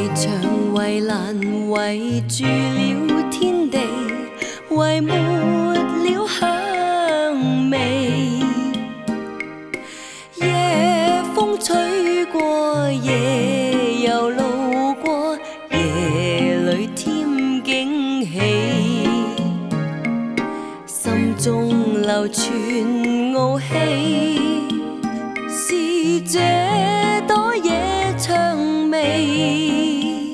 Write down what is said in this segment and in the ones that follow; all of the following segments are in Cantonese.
墙围栏围住了天地，唯没了香味。夜风吹过，夜又路过，夜里添惊喜，心中流传傲气，是这朵野薔薇，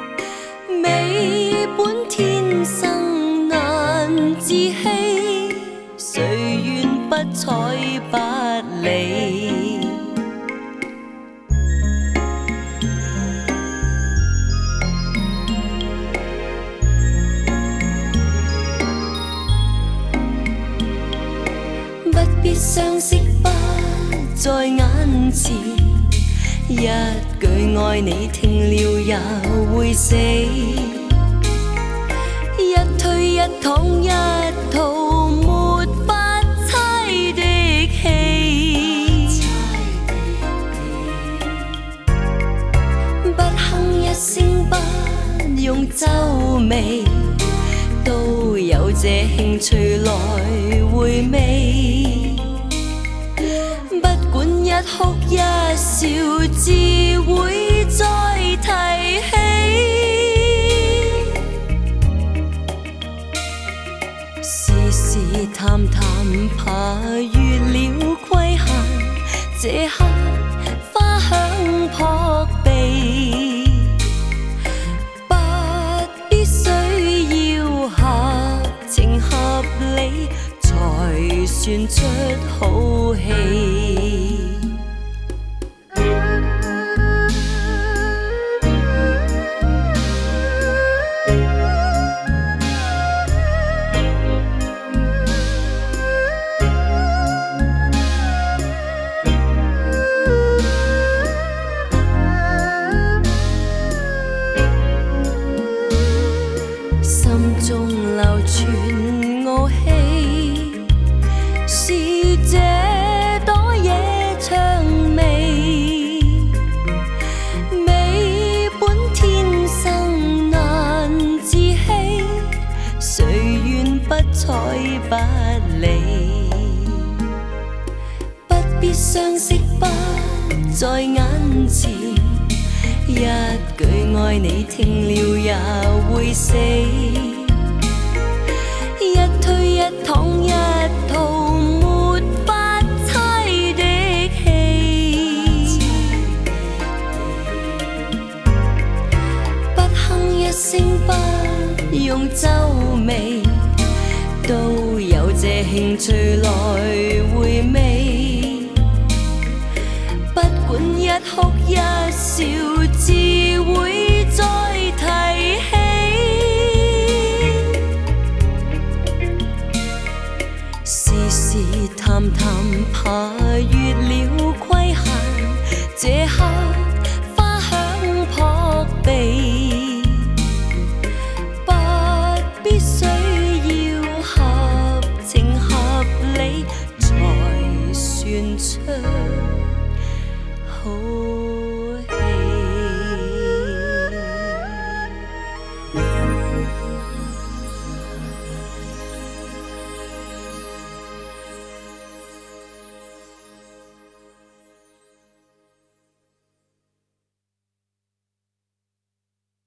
美本天生难自弃，谁愿不睬不理。不必相识，不在眼前，一句愛你聽了也會死，一推一搪一套沒法猜的戲，不哼一聲不用皺眉，都有這興趣來回味。不管一哭一笑，自會再提起。時時談談，怕遇了規限，這刻花香撲鼻，不必需要合情合理，才算出好戲。心中流傳傲氣，是這朵野薔薇，美本天生難自棄，誰願不睬不理。不必相識，不在眼前，一句愛你聽了也會死，一推一搪一套沒法猜的戲，不哼一聲不用皺眉，都有這興趣來回味。不管一哭一